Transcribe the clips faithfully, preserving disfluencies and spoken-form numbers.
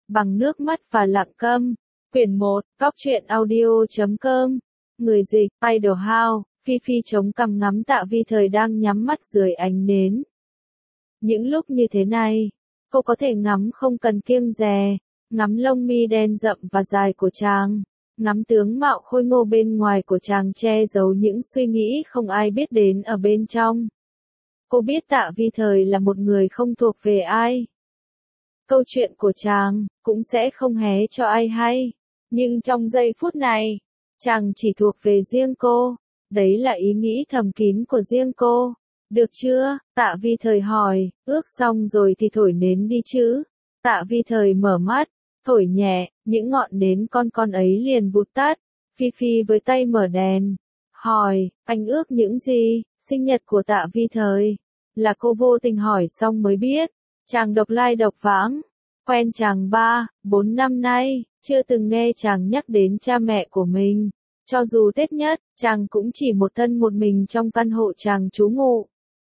Bằng nước mắt và lặng câm. Quyển một, góc truyện audio chấm com. Người dịch, Idol House, Phi Phi chống cằm ngắm Tạ Vi Thời đang nhắm mắt dưới ánh nến. Những lúc như thế này, cô có thể ngắm không cần kiêng dè, ngắm lông mi đen rậm và dài của chàng, ngắm tướng mạo khôi ngô bên ngoài của chàng che giấu những suy nghĩ không ai biết đến ở bên trong. Cô biết Tạ Vi Thời là một người không thuộc về ai. Câu chuyện của chàng cũng sẽ không hé cho ai hay, nhưng trong giây phút này, chàng chỉ thuộc về riêng cô. Đấy là ý nghĩ thầm kín của riêng cô. Được chưa? Tạ Vi Thời hỏi, ước xong rồi thì thổi nến đi chứ. Tạ Vi Thời mở mắt, thổi nhẹ, những ngọn nến con con ấy liền vụt tắt. Phi Phi với tay mở đèn, hỏi, anh ước những gì? Sinh nhật của Tạ Vi Thời. Là cô vô tình hỏi xong mới biết. Chàng độc lai độc vãng, quen chàng ba, bốn năm nay, chưa từng nghe chàng nhắc đến cha mẹ của mình. Cho dù Tết nhất, chàng cũng chỉ một thân một mình trong căn hộ chàng trú ngụ.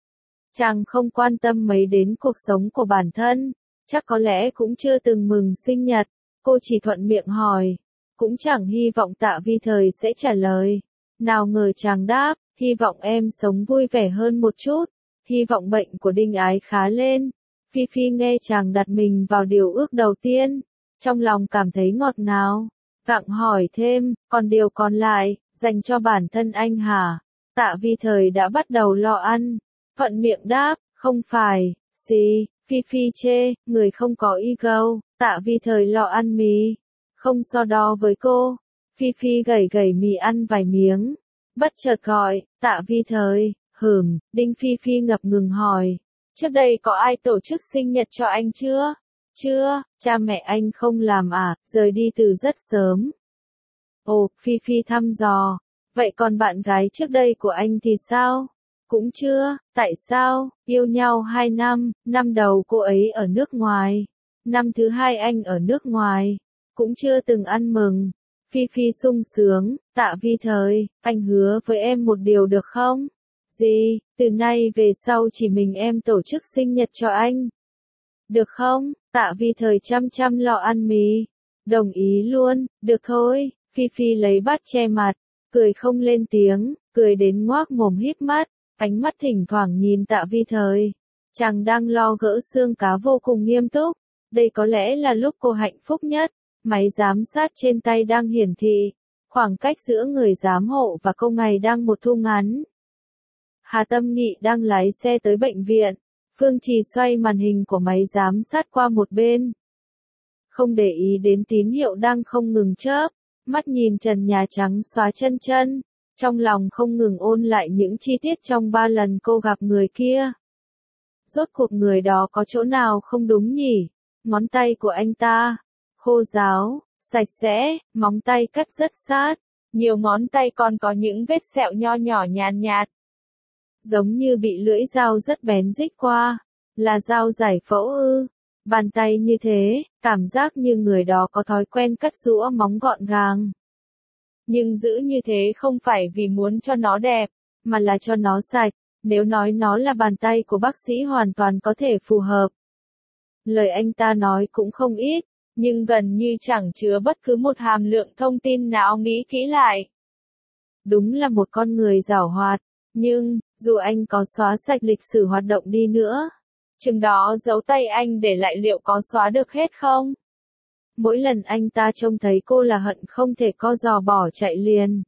Chàng không quan tâm mấy đến cuộc sống của bản thân, chắc có lẽ cũng chưa từng mừng sinh nhật. Cô chỉ thuận miệng hỏi, cũng chẳng hy vọng Tạ Vi Thời sẽ trả lời. Nào ngờ chàng đáp, hy vọng em sống vui vẻ hơn một chút, hy vọng bệnh của Đinh Ái khá lên. Phi Phi nghe chàng đặt mình vào điều ước đầu tiên, trong lòng cảm thấy ngọt ngào, gặng hỏi thêm, còn điều còn lại, dành cho bản thân anh hả? Tạ Vi Thời đã bắt đầu lo ăn, thuận miệng đáp, không phải, gì, Phi Phi chê, người không có ego. Tạ Vi Thời lo ăn mì, không so đo với cô. Phi Phi gẩy gẩy mì ăn vài miếng, bất chợt gọi, Tạ Vi Thời, hửm, Đinh Phi Phi ngập ngừng hỏi. Trước đây có ai tổ chức sinh nhật cho anh chưa? Chưa, cha mẹ anh không làm à, rời đi từ rất sớm. Ồ, Phi Phi thăm dò. Vậy còn bạn gái trước đây của anh thì sao? Cũng chưa, tại sao? Yêu nhau hai năm, năm đầu cô ấy ở nước ngoài. Năm thứ hai anh ở nước ngoài. Cũng chưa từng ăn mừng. Phi Phi sung sướng, Tạ Vi Thời, anh hứa với em một điều được không? Gì, từ nay về sau chỉ mình em tổ chức sinh nhật cho anh. Được không? Tạ Vi Thời chăm chăm lo ăn mì. Đồng ý luôn, được thôi. Phi Phi lấy bát che mặt, cười không lên tiếng, cười đến ngoác mồm híp mắt, ánh mắt thỉnh thoảng nhìn Tạ Vi Thời. Chàng đang lo gỡ xương cá vô cùng nghiêm túc. Đây có lẽ là lúc cô hạnh phúc nhất. Máy giám sát trên tay đang hiển thị. Khoảng cách giữa người giám hộ và cô ngày đang một thu ngắn. Hà Tâm Nghị đang lái xe tới bệnh viện. Phương Trì xoay màn hình của máy giám sát qua một bên. Không để ý đến tín hiệu đang không ngừng chớp. Mắt nhìn trần nhà trắng xóa chân chân. Trong lòng không ngừng ôn lại những chi tiết trong ba lần cô gặp người kia. Rốt cuộc người đó có chỗ nào không đúng nhỉ? Ngón tay của anh ta khô ráo, sạch sẽ, móng tay cắt rất sát. Nhiều ngón tay còn có những vết sẹo nho nhỏ nhàn nhạt. Giống như bị lưỡi dao rất bén rích qua. Là dao giải phẫu ư? Bàn tay như thế, cảm giác như người đó có thói quen cắt rũa móng gọn gàng. Nhưng giữ như thế không phải vì muốn cho nó đẹp, mà là cho nó sạch. Nếu nói nó là bàn tay của bác sĩ hoàn toàn có thể phù hợp. Lời anh ta nói cũng không ít, nhưng gần như chẳng chứa bất cứ một hàm lượng thông tin nào nghĩ kỹ lại. Đúng là một con người giảo hoạt, nhưng, dù anh có xóa sạch lịch sử hoạt động đi nữa, chừng đó dấu tay anh để lại liệu có xóa được hết không? Mỗi lần anh ta trông thấy cô là hận không thể co giò bỏ chạy liền.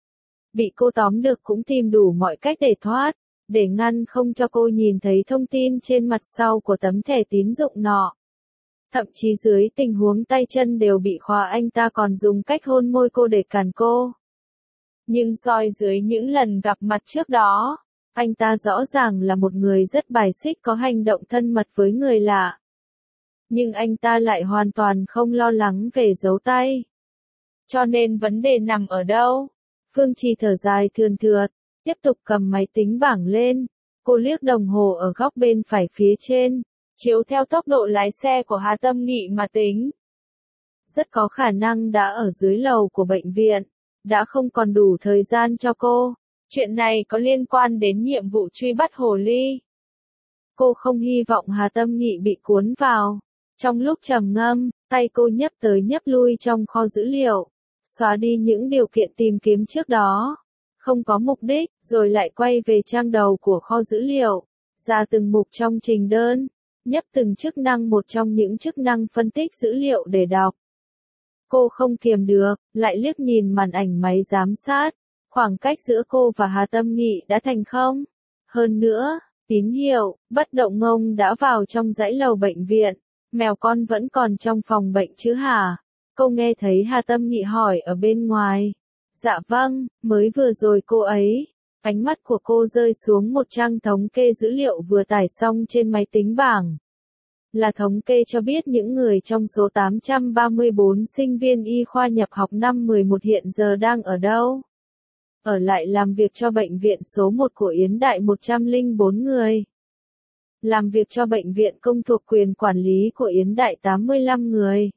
Bị cô tóm được cũng tìm đủ mọi cách để thoát, để ngăn không cho cô nhìn thấy thông tin trên mặt sau của tấm thẻ tín dụng nọ. Thậm chí dưới tình huống tay chân đều bị khóa anh ta còn dùng cách hôn môi cô để cản cô. Nhưng soi dưới những lần gặp mặt trước đó, anh ta rõ ràng là một người rất bài xích có hành động thân mật với người lạ. Nhưng anh ta lại hoàn toàn không lo lắng về dấu tay. Cho nên vấn đề nằm ở đâu? Phương Trì thở dài thườn thượt, tiếp tục cầm máy tính bảng lên. Cô liếc đồng hồ ở góc bên phải phía trên, chiếu theo tốc độ lái xe của Hà Tâm Nghị mà tính. Rất có khả năng đã ở dưới lầu của bệnh viện, đã không còn đủ thời gian cho cô. Chuyện này có liên quan đến nhiệm vụ truy bắt hồ ly. Cô không hy vọng Hà Tâm Nghị bị cuốn vào. Trong lúc trầm ngâm, tay cô nhấp tới nhấp lui trong kho dữ liệu, xóa đi những điều kiện tìm kiếm trước đó, không có mục đích, rồi lại quay về trang đầu của kho dữ liệu, ra từng mục trong trình đơn, nhấp từng chức năng một trong những chức năng phân tích dữ liệu để đọc. Cô không kiềm được, lại liếc nhìn màn ảnh máy giám sát, khoảng cách giữa cô và Hà Tâm Nghị đã thành không. Hơn nữa, tín hiệu, bất động ngông đã vào trong dãy lầu bệnh viện, mèo con vẫn còn trong phòng bệnh chứ hả? Cô nghe thấy Hà Tâm Nghị hỏi ở bên ngoài. Dạ vâng, mới vừa rồi cô ấy. Ánh mắt của cô rơi xuống một trang thống kê dữ liệu vừa tải xong trên máy tính bảng. Là thống kê cho biết những người trong số tám trăm ba mươi bốn sinh viên y khoa nhập học năm mười một hiện giờ đang ở đâu. Ở lại làm việc cho bệnh viện số một của Yến Đại một trăm lẻ bốn người. Làm việc cho bệnh viện công thuộc quyền quản lý của Yến Đại tám mươi lăm người.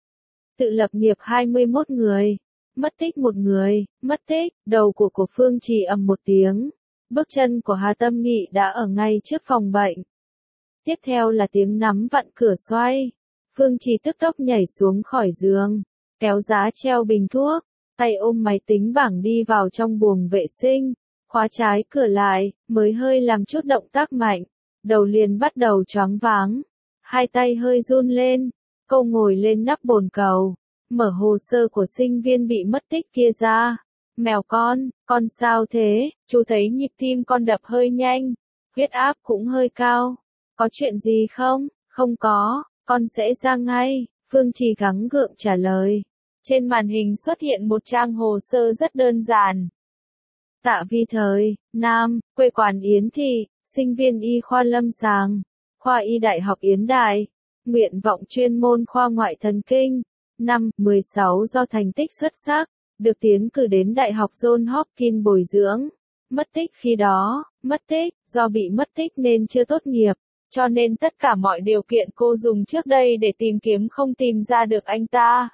Tự lập nghiệp hai mươi mốt người. Mất tích một người, mất tích, đầu của của Phương Trì ầm một tiếng. Bước chân của Hà Tâm Nghị đã ở ngay trước phòng bệnh. Tiếp theo là tiếng nắm vặn cửa xoay. Phương Trì tức tốc nhảy xuống khỏi giường, kéo giá treo bình thuốc, tay ôm máy tính bảng đi vào trong buồng vệ sinh, khóa trái cửa lại, mới hơi làm chút động tác mạnh, đầu liền bắt đầu choáng váng, hai tay hơi run lên, cô ngồi lên nắp bồn cầu, mở hồ sơ của sinh viên bị mất tích kia ra. Mèo con, con sao thế? Chú thấy nhịp tim con đập hơi nhanh, huyết áp cũng hơi cao. Có chuyện gì không? Không có, con sẽ ra ngay, Phương Trì gắng gượng trả lời. Trên màn hình xuất hiện một trang hồ sơ rất đơn giản. Tạ Vi Thời, nam, quê quán Yến Thị, sinh viên y khoa lâm sàng, khoa y Đại học Yến Đại, nguyện vọng chuyên môn khoa ngoại thần kinh, năm mười sáu do thành tích xuất sắc, được tiến cử đến Đại học Johns Hopkins bồi dưỡng. Mất tích khi đó, mất tích, do bị mất tích nên chưa tốt nghiệp, cho nên tất cả mọi điều kiện cô dùng trước đây để tìm kiếm không tìm ra được anh ta.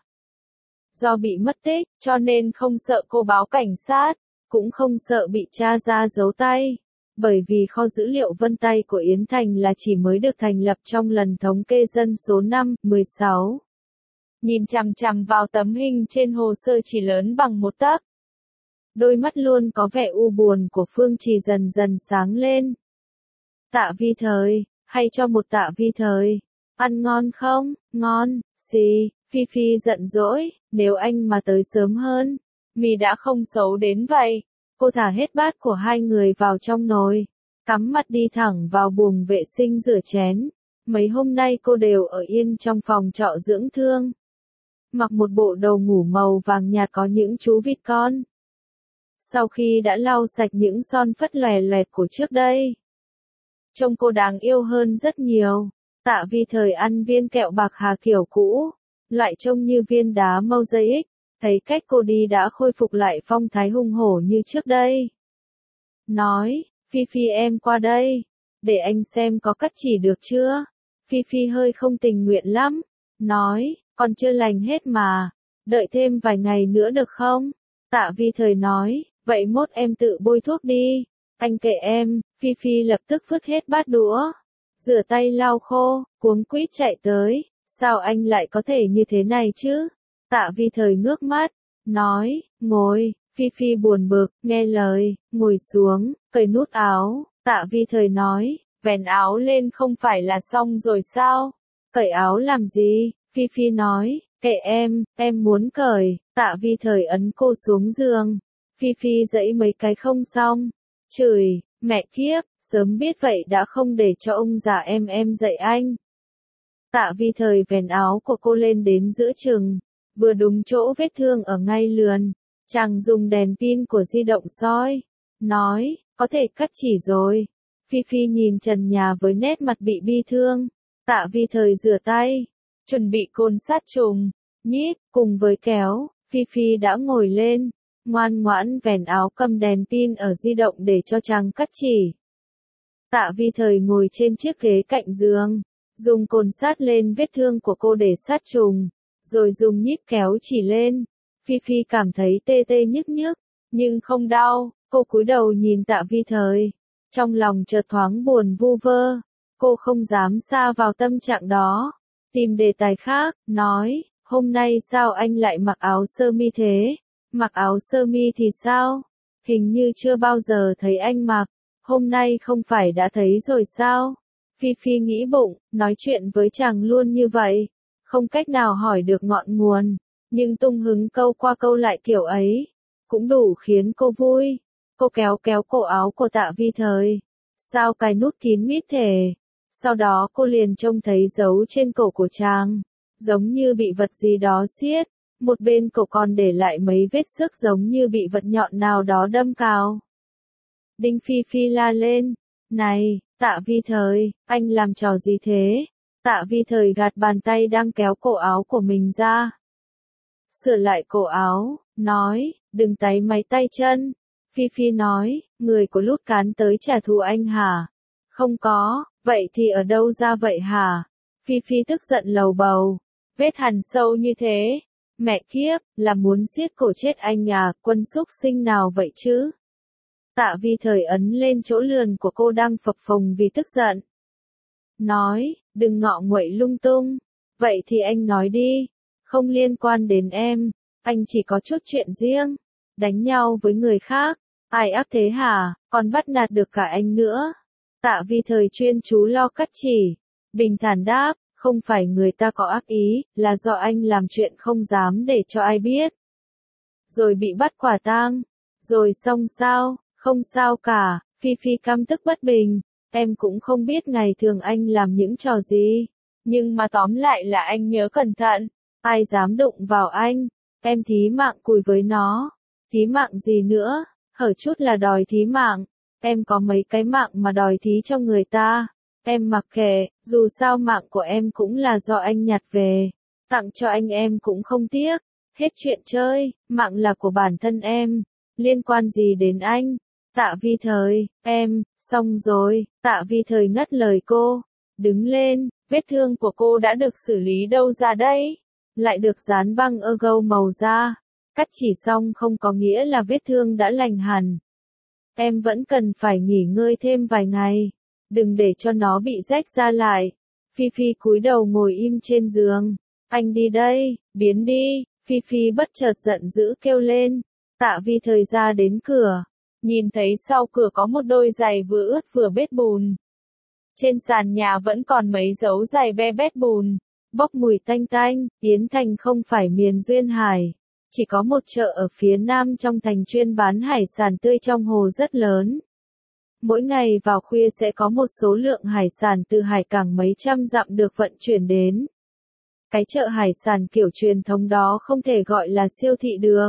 Do bị mất tích, cho nên không sợ cô báo cảnh sát, cũng không sợ bị tra ra dấu tay. Bởi vì kho dữ liệu vân tay của Yến Thành là chỉ mới được thành lập trong lần thống kê dân số năm mười sáu. Nhìn chằm chằm vào tấm hình trên hồ sơ chỉ lớn bằng một tấc. Đôi mắt luôn có vẻ u buồn của Phương Trì dần dần sáng lên. Tạ Vi Thời, hay cho một Tạ Vi Thời. Ăn ngon không? Ngon, xì, Phi Phi giận dỗi, nếu anh mà tới sớm hơn, mì đã không xấu đến vậy. Cô thả hết bát của hai người vào trong nồi, cắm mặt đi thẳng vào buồng vệ sinh rửa chén. Mấy hôm nay cô đều ở yên trong phòng trọ dưỡng thương. Mặc một bộ đồ ngủ màu vàng nhạt có những chú vịt con. Sau khi đã lau sạch những son phất lòe loẹt của trước đây, trông cô đáng yêu hơn rất nhiều. Tạ Vi Thời ăn viên kẹo bạc hà kiểu cũ, loại trông như viên đá mosaic, thấy cách cô đi đã khôi phục lại phong thái hung hổ như trước đây. Nói, Phi Phi em qua đây, để anh xem có cắt chỉ được chưa. Phi Phi hơi không tình nguyện lắm, nói, còn chưa lành hết mà, đợi thêm vài ngày nữa được không? Tạ Vi Thời nói, vậy mốt em tự bôi thuốc đi, anh kệ em. Phi Phi lập tức vứt hết bát đũa, rửa tay lau khô, cuống quýt chạy tới, sao anh lại có thể như thế này chứ? Tạ Vi Thời ngước mắt, nói, ngồi. Phi Phi buồn bực, nghe lời, ngồi xuống, cởi nút áo. Tạ Vi Thời nói, vén áo lên không phải là xong rồi sao? Cởi áo làm gì? Phi Phi nói, kệ em, em muốn cởi. Tạ Vi Thời ấn cô xuống giường. Phi Phi dãy mấy cái không xong, chửi, mẹ kiếp, sớm biết vậy đã không để cho ông già em em dạy anh. Tạ Vi Thời vén áo của cô lên đến giữa chừng, vừa đúng chỗ vết thương ở ngay lườn. Chàng dùng đèn pin của di động soi, nói, có thể cắt chỉ rồi. Phi Phi nhìn trần nhà với nét mặt bị bi thương. Tạ Vi Thời rửa tay, chuẩn bị côn sát trùng, nhíp, cùng với kéo. Phi Phi đã ngồi lên, ngoan ngoãn vén áo cầm đèn pin ở di động để cho chàng cắt chỉ. Tạ Vi Thời ngồi trên chiếc ghế cạnh giường, dùng côn sát lên vết thương của cô để sát trùng, rồi dùng nhíp kéo chỉ lên. Phi Phi cảm thấy tê tê nhức nhức, nhưng không đau. Cô cúi đầu nhìn Tạ Vi Thời, trong lòng chợt thoáng buồn vu vơ. Cô không dám sa vào tâm trạng đó. Tìm đề tài khác, nói, hôm nay sao anh lại mặc áo sơ mi thế? Mặc áo sơ mi thì sao? Hình như chưa bao giờ thấy anh mặc, hôm nay không phải đã thấy rồi sao? Phi Phi nghĩ bụng, nói chuyện với chàng luôn như vậy, không cách nào hỏi được ngọn nguồn, nhưng tung hứng câu qua câu lại kiểu ấy, cũng đủ khiến cô vui. Cô kéo kéo cổ áo của Tạ Vi Thời, sao cài nút kín mít thế? Sau đó cô liền trông thấy dấu trên cổ của chàng, giống như bị vật gì đó siết, một bên cổ còn để lại mấy vết xước giống như bị vật nhọn nào đó đâm cào. Đinh Phi Phi la lên, này, Tạ Vi Thời, anh làm trò gì thế? Tạ Vi Thời gạt bàn tay đang kéo cổ áo của mình ra, sửa lại cổ áo, nói, đừng táy máy tay chân. Phi Phi nói, người của Lút Cán tới trả thù anh hả? Không có, vậy thì ở đâu ra vậy hả? Phi Phi tức giận lầu bầu, vết hằn sâu như thế, mẹ kiếp, là muốn siết cổ chết anh à, quân xúc sinh nào vậy chứ? Tạ Vi Thời ấn lên chỗ lườn của cô đang phập phồng vì tức giận, nói, đừng ngọ nguậy lung tung, vậy thì anh nói đi, không liên quan đến em, anh chỉ có chút chuyện riêng, đánh nhau với người khác, ai ác thế hả, còn bắt nạt được cả anh nữa. Tạ Vi Thời chuyên chú lo cắt chỉ, bình thản đáp, không phải người ta có ác ý, là do anh làm chuyện không dám để cho ai biết. Rồi bị bắt quả tang, rồi xong sao, không sao cả, Phi Phi căm tức bất bình, em cũng không biết ngày thường anh làm những trò gì, nhưng mà tóm lại là anh nhớ cẩn thận, ai dám đụng vào anh, em thí mạng cùi với nó, thí mạng gì nữa, hở chút là đòi thí mạng, em có mấy cái mạng mà đòi thí cho người ta, em mặc kệ, dù sao mạng của em cũng là do anh nhặt về, tặng cho anh em cũng không tiếc, hết chuyện chơi, mạng là của bản thân em, liên quan gì đến anh? Tạ Vi Thời, em, xong rồi, Tạ Vi Thời ngắt lời cô, đứng lên, vết thương của cô đã được xử lý đâu ra đây, lại được dán băng ergo màu da, cắt chỉ xong không có nghĩa là vết thương đã lành hẳn. Em vẫn cần phải nghỉ ngơi thêm vài ngày, đừng để cho nó bị rách ra lại. Phi Phi cúi đầu ngồi im trên giường, anh đi đây, biến đi, Phi Phi bất chợt giận dữ kêu lên, Tạ Vi Thời ra đến cửa. Nhìn thấy sau cửa có một đôi giày vừa ướt vừa bết bùn. Trên sàn nhà vẫn còn mấy dấu giày be bét bùn, bốc mùi tanh tanh. Yến Thành không phải miền duyên hải, chỉ có một chợ ở phía nam trong thành chuyên bán hải sản tươi trong hồ rất lớn. Mỗi ngày vào khuya sẽ có một số lượng hải sản từ hải cảng mấy trăm dặm được vận chuyển đến. Cái chợ hải sản kiểu truyền thống đó không thể gọi là siêu thị được.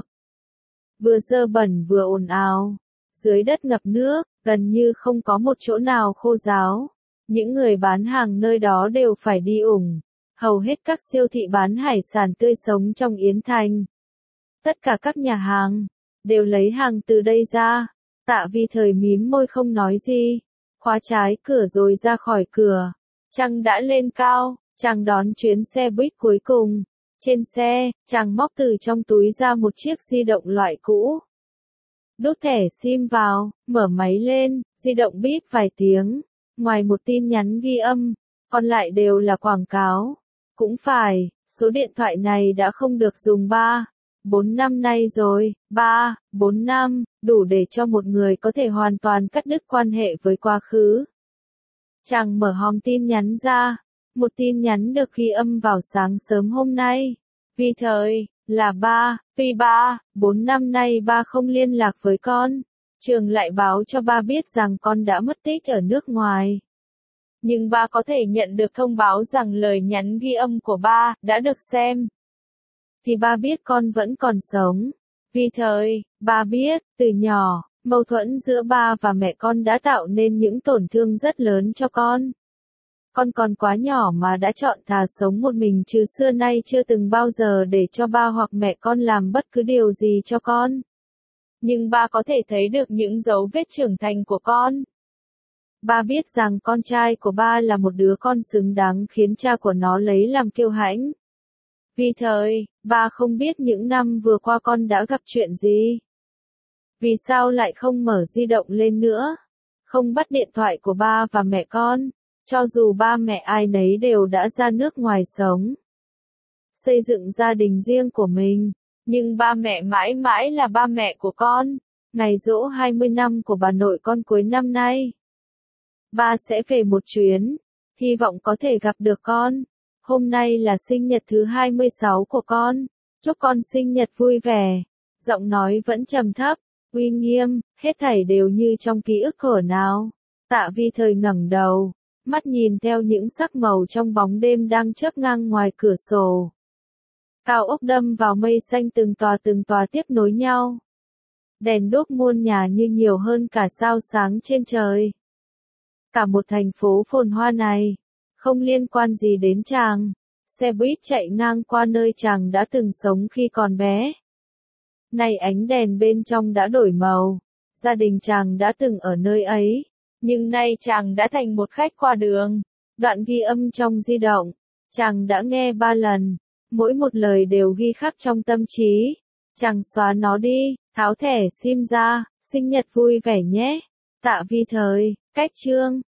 Vừa dơ bẩn vừa ồn ào. Dưới đất ngập nước, gần như không có một chỗ nào khô ráo. Những người bán hàng nơi đó đều phải đi ủng. Hầu hết các siêu thị bán hải sản tươi sống trong Yến Thành. Tất cả các nhà hàng, đều lấy hàng từ đây ra. Tạ Vi Thời mím môi không nói gì. Khóa trái cửa rồi ra khỏi cửa. Trăng đã lên cao, chàng đón chuyến xe buýt cuối cùng. Trên xe, chàng móc từ trong túi ra một chiếc di động loại cũ. Đút thẻ sim vào, mở máy lên, di động bíp vài tiếng, ngoài một tin nhắn ghi âm, còn lại đều là quảng cáo. Cũng phải, số điện thoại này đã không được dùng ba, bốn năm nay rồi, ba, bốn năm, đủ để cho một người có thể hoàn toàn cắt đứt quan hệ với quá khứ. Chàng mở hòm tin nhắn ra, một tin nhắn được ghi âm vào sáng sớm hôm nay. Vi Thời, là ba, vì ba, bốn năm nay ba không liên lạc với con. Trường lại báo cho ba biết rằng con đã mất tích ở nước ngoài. Nhưng ba có thể nhận được thông báo rằng lời nhắn ghi âm của ba đã được xem. Thì ba biết con vẫn còn sống. Vi Thời, ba biết, từ nhỏ, mâu thuẫn giữa ba và mẹ con đã tạo nên những tổn thương rất lớn cho con. Con còn quá nhỏ mà đã chọn thà sống một mình chứ xưa nay chưa từng bao giờ để cho ba hoặc mẹ con làm bất cứ điều gì cho con. Nhưng ba có thể thấy được những dấu vết trưởng thành của con. Ba biết rằng con trai của ba là một đứa con xứng đáng khiến cha của nó lấy làm kiêu hãnh. Vi Thời, ba không biết những năm vừa qua con đã gặp chuyện gì. Vì sao lại không mở di động lên nữa? Không bắt điện thoại của ba và mẹ con? Cho dù ba mẹ ai nấy đều đã ra nước ngoài sống, xây dựng gia đình riêng của mình, nhưng ba mẹ mãi mãi là ba mẹ của con. Ngày giỗ hai mươi năm của bà nội con cuối năm nay, ba sẽ về một chuyến, hy vọng có thể gặp được con. Hôm nay là sinh nhật thứ hai mươi sáu của con, chúc con sinh nhật vui vẻ. Giọng nói vẫn trầm thấp, uy nghiêm, hết thảy đều như trong ký ức thuở nào. Tạ Vi Thời ngẩng đầu, mắt nhìn theo những sắc màu trong bóng đêm đang chớp ngang ngoài cửa sổ. Cao ốc đâm vào mây xanh từng tòa từng tòa tiếp nối nhau. Đèn đuốc muôn nhà như nhiều hơn cả sao sáng trên trời. Cả một thành phố phồn hoa này, không liên quan gì đến chàng. Xe buýt chạy ngang qua nơi chàng đã từng sống khi còn bé. Nay ánh đèn bên trong đã đổi màu. Gia đình chàng đã từng ở nơi ấy, nhưng nay chàng đã thành một khách qua đường. Đoạn ghi âm trong di động, chàng đã nghe ba lần. Mỗi một lời đều ghi khắc trong tâm trí. Chàng xóa nó đi, tháo thẻ sim ra, sinh nhật vui vẻ nhé. Tạ Vi Thời, cách chương.